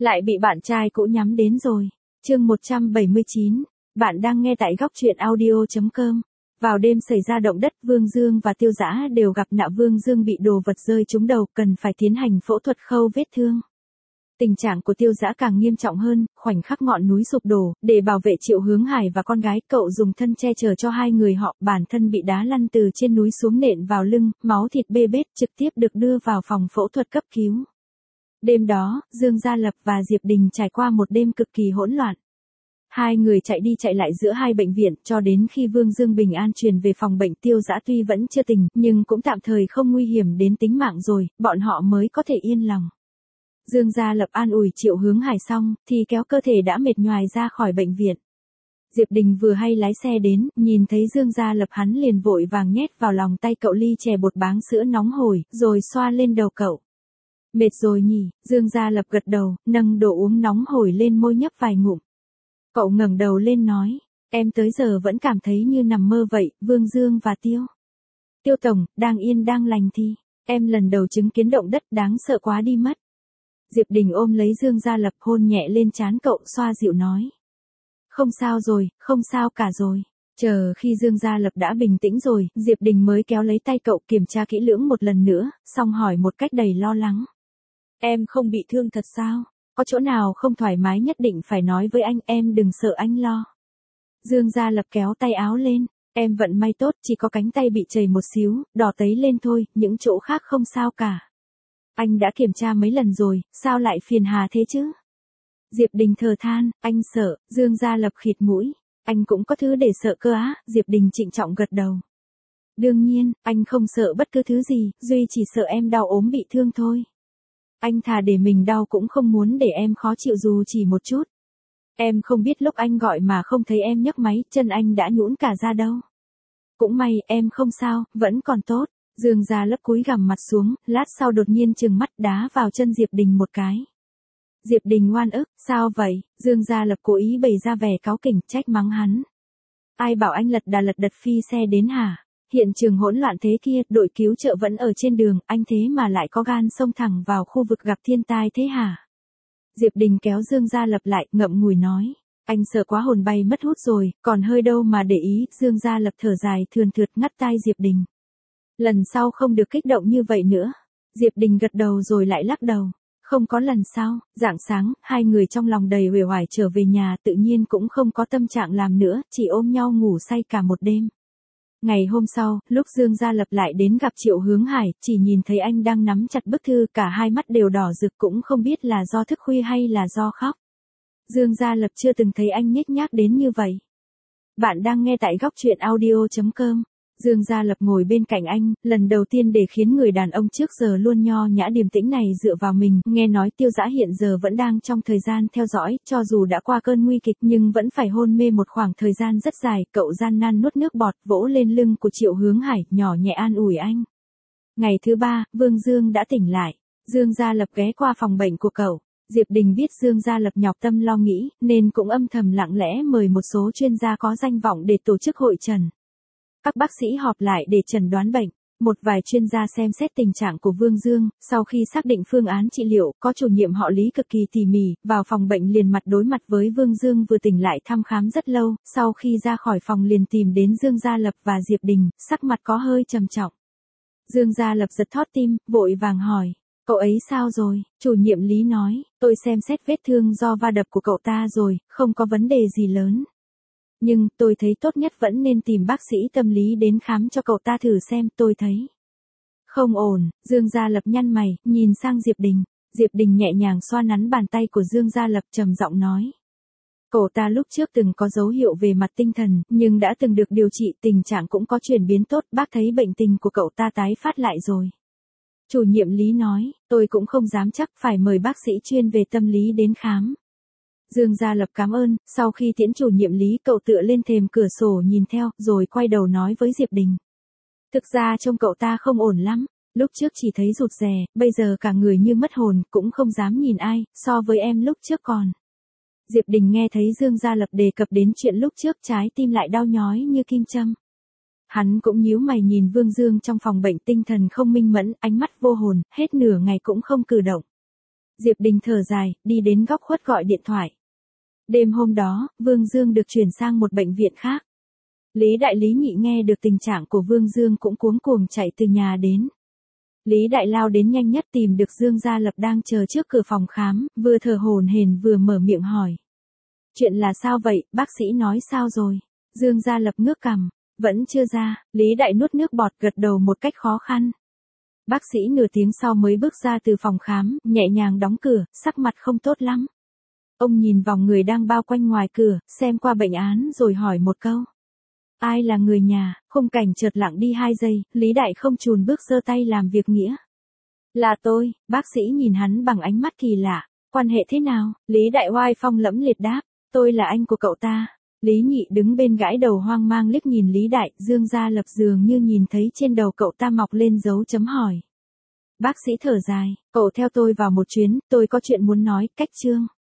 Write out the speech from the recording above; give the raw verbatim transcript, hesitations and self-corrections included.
Lại bị bạn trai cũ nhắm đến rồi. Chương một trăm bảy mươi chín. Bạn đang nghe tại góc truyện audio chấm com. Vào đêm xảy ra động đất, Vương Dương và Tiêu Dã đều gặp nạn. Vương Dương bị đồ vật rơi trúng đầu, cần phải tiến hành phẫu thuật khâu vết thương. Tình trạng của Tiêu Dã càng nghiêm trọng hơn, khoảnh khắc ngọn núi sụp đổ, để bảo vệ Triệu Hướng Hải và con gái, cậu dùng thân che chở cho hai người họ, bản thân bị đá lăn từ trên núi xuống nện vào lưng, máu thịt bê bết, trực tiếp được đưa vào phòng phẫu thuật cấp cứu. Đêm đó, Dương Gia Lập và Diệp Đình trải qua một đêm cực kỳ hỗn loạn. Hai người chạy đi chạy lại giữa hai bệnh viện, cho đến khi Vương Dương bình an truyền về phòng bệnh. Tiêu Dã tuy vẫn chưa tỉnh, nhưng cũng tạm thời không nguy hiểm đến tính mạng rồi, bọn họ mới có thể yên lòng. Dương Gia Lập an ủi Triệu Hướng Hải xong, thì kéo cơ thể đã mệt nhoài ra khỏi bệnh viện. Diệp Đình vừa hay lái xe đến, nhìn thấy Dương Gia Lập hắn liền vội vàng nhét vào lòng tay cậu ly chè bột báng sữa nóng hổi, rồi xoa lên đầu cậu. Mệt rồi nhỉ? Dương Gia Lập gật đầu, nâng đồ uống nóng hổi lên môi nhấp vài ngụm. Cậu ngẩng đầu lên nói, em tới giờ vẫn cảm thấy như nằm mơ vậy. Vương Dương và Tiêu. Tiêu Tổng, đang yên đang lành thì, em lần đầu chứng kiến động đất đáng sợ quá đi mất. Diệp Đình ôm lấy Dương Gia Lập, hôn nhẹ lên trán cậu, xoa dịu nói. Không sao rồi, không sao cả rồi. Chờ khi Dương Gia Lập đã bình tĩnh rồi, Diệp Đình mới kéo lấy tay cậu kiểm tra kỹ lưỡng một lần nữa, xong hỏi một cách đầy lo lắng. Em không bị thương thật sao? Có chỗ nào không thoải mái nhất định phải nói với anh, em đừng sợ anh lo. Dương Gia Lập kéo tay áo lên, em vận may tốt, chỉ có cánh tay bị chảy một xíu, đỏ tấy lên thôi, những chỗ khác không sao cả. Anh đã kiểm tra mấy lần rồi, sao lại phiền hà thế chứ? Diệp Đình thở than, anh sợ. Dương Gia Lập khịt mũi, anh cũng có thứ để sợ cơ á. Diệp Đình trịnh trọng gật đầu. Đương nhiên, anh không sợ bất cứ thứ gì, duy chỉ sợ em đau ốm bị thương thôi. Anh thà để mình đau cũng không muốn để em khó chịu dù chỉ một chút. Em không biết lúc anh gọi mà không thấy em nhấc máy, chân anh đã nhũn cả ra đâu. Cũng may, em không sao, vẫn còn tốt. Dương Gia Lập cúi gằm mặt xuống, lát sau đột nhiên trừng mắt đá vào chân Diệp Đình một cái. Diệp Đình ngoan ức, sao vậy? Dương Gia Lập cố ý bày ra vẻ cáu kỉnh, trách mắng hắn. Ai bảo anh lật đà lật đật phi xe đến hả? Hiện trường hỗn loạn thế kia, đội cứu trợ vẫn ở trên đường, anh thế mà lại có gan xông thẳng vào khu vực gặp thiên tai thế hả? Diệp Đình kéo Dương Gia Lập lại, ngậm ngùi nói. Anh sợ quá hồn bay mất hút rồi, còn hơi đâu mà để ý. Dương Gia Lập thở dài thườn thượt ngắt tai Diệp Đình. Lần sau không được kích động như vậy nữa. Diệp Đình gật đầu rồi lại lắc đầu. Không có lần sau. Rạng sáng, hai người trong lòng đầy uể oải trở về nhà, tự nhiên cũng không có tâm trạng làm nữa, chỉ ôm nhau ngủ say cả một đêm. Ngày hôm sau, lúc Dương Gia Lập lại đến gặp Triệu Hướng Hải, chỉ nhìn thấy anh đang nắm chặt bức thư, cả hai mắt đều đỏ rực, cũng không biết là do thức khuya hay là do khóc. Dương Gia Lập chưa từng thấy anh nhếch nhác đến như vậy. Bạn đang nghe tại góc truyện audio chấm com. Dương Gia Lập ngồi bên cạnh anh, lần đầu tiên để khiến người đàn ông trước giờ luôn nho nhã điềm tĩnh này dựa vào mình. Nghe nói Tiêu Dã hiện giờ vẫn đang trong thời gian theo dõi, cho dù đã qua cơn nguy kịch nhưng vẫn phải hôn mê một khoảng thời gian rất dài. Cậu gian nan nuốt nước bọt, vỗ lên lưng của Triệu Hướng Hải, nhỏ nhẹ an ủi anh. Ngày thứ ba, Vương Dương đã tỉnh lại. Dương Gia Lập ghé qua phòng bệnh của cậu. Diệp Đình biết Dương Gia Lập nhọc tâm lo nghĩ, nên cũng âm thầm lặng lẽ mời một số chuyên gia có danh vọng để tổ chức hội chẩn. Các bác sĩ họp lại để chẩn đoán bệnh. Một vài chuyên gia xem xét tình trạng của Vương Dương, sau khi xác định phương án trị liệu, có chủ nhiệm họ Lý cực kỳ tỉ mỉ, vào phòng bệnh liền mặt đối mặt với Vương Dương vừa tỉnh lại thăm khám rất lâu, sau khi ra khỏi phòng liền tìm đến Dương Gia Lập và Diệp Đình, sắc mặt có hơi trầm trọng. Dương Gia Lập giật thót tim, vội vàng hỏi, cậu ấy sao rồi? Chủ nhiệm Lý nói, tôi xem xét vết thương do va đập của cậu ta rồi, không có vấn đề gì lớn. Nhưng, tôi thấy tốt nhất vẫn nên tìm bác sĩ tâm lý đến khám cho cậu ta thử xem, tôi thấy. Không ổn. Dương Gia Lập nhăn mày, nhìn sang Diệp Đình. Diệp Đình nhẹ nhàng xoa nắn bàn tay của Dương Gia Lập, trầm giọng nói. Cậu ta lúc trước từng có dấu hiệu về mặt tinh thần, nhưng đã từng được điều trị, tình trạng cũng có chuyển biến tốt, bác thấy bệnh tình của cậu ta tái phát lại rồi. Chủ nhiệm Lý nói, tôi cũng không dám chắc, phải mời bác sĩ chuyên về tâm lý đến khám. Dương Gia Lập cảm ơn, sau khi tiễn chủ nhiệm Lý, cậu tựa lên thềm cửa sổ nhìn theo, rồi quay đầu nói với Diệp Đình. Thực ra trông cậu ta không ổn lắm, lúc trước chỉ thấy rụt rè, bây giờ cả người như mất hồn, cũng không dám nhìn ai, so với em lúc trước còn. Diệp Đình nghe thấy Dương Gia Lập đề cập đến chuyện lúc trước, trái tim lại đau nhói như kim châm. Hắn cũng nhíu mày nhìn Vương Dương trong phòng bệnh, tinh thần không minh mẫn, ánh mắt vô hồn, hết nửa ngày cũng không cử động. Diệp Đình thở dài, đi đến góc khuất gọi điện thoại. Đêm hôm đó, Vương Dương được chuyển sang một bệnh viện khác. Lý Đại Lý Nhị nghe được tình trạng của Vương Dương cũng cuống cuồng chạy từ nhà đến. Lý Đại lao đến nhanh nhất tìm được Dương Gia Lập đang chờ trước cửa phòng khám, vừa thở hổn hển vừa mở miệng hỏi. Chuyện là sao vậy, bác sĩ nói sao rồi? Dương Gia Lập ngước cằm, vẫn chưa ra, Lý Đại nuốt nước bọt gật đầu một cách khó khăn. Bác sĩ nửa tiếng sau mới bước ra từ phòng khám, nhẹ nhàng đóng cửa, sắc mặt không tốt lắm. Ông nhìn vòng người đang bao quanh ngoài cửa, xem qua bệnh án rồi hỏi một câu. Ai là người nhà? Khung cảnh chợt lặng đi hai giây, Lý Đại không chùn bước giơ tay làm việc nghĩa. Là tôi, bác sĩ nhìn hắn bằng ánh mắt kỳ lạ. Quan hệ thế nào? Lý Đại oai phong lẫm liệt đáp. Tôi là anh của cậu ta. Lý Nhị đứng bên gãi đầu hoang mang liếc nhìn Lý Đại, Dương Gia Lập dường như nhìn thấy trên đầu cậu ta mọc lên dấu chấm hỏi. Bác sĩ thở dài, cậu theo tôi vào một chuyến, tôi có chuyện muốn nói, cách Trương.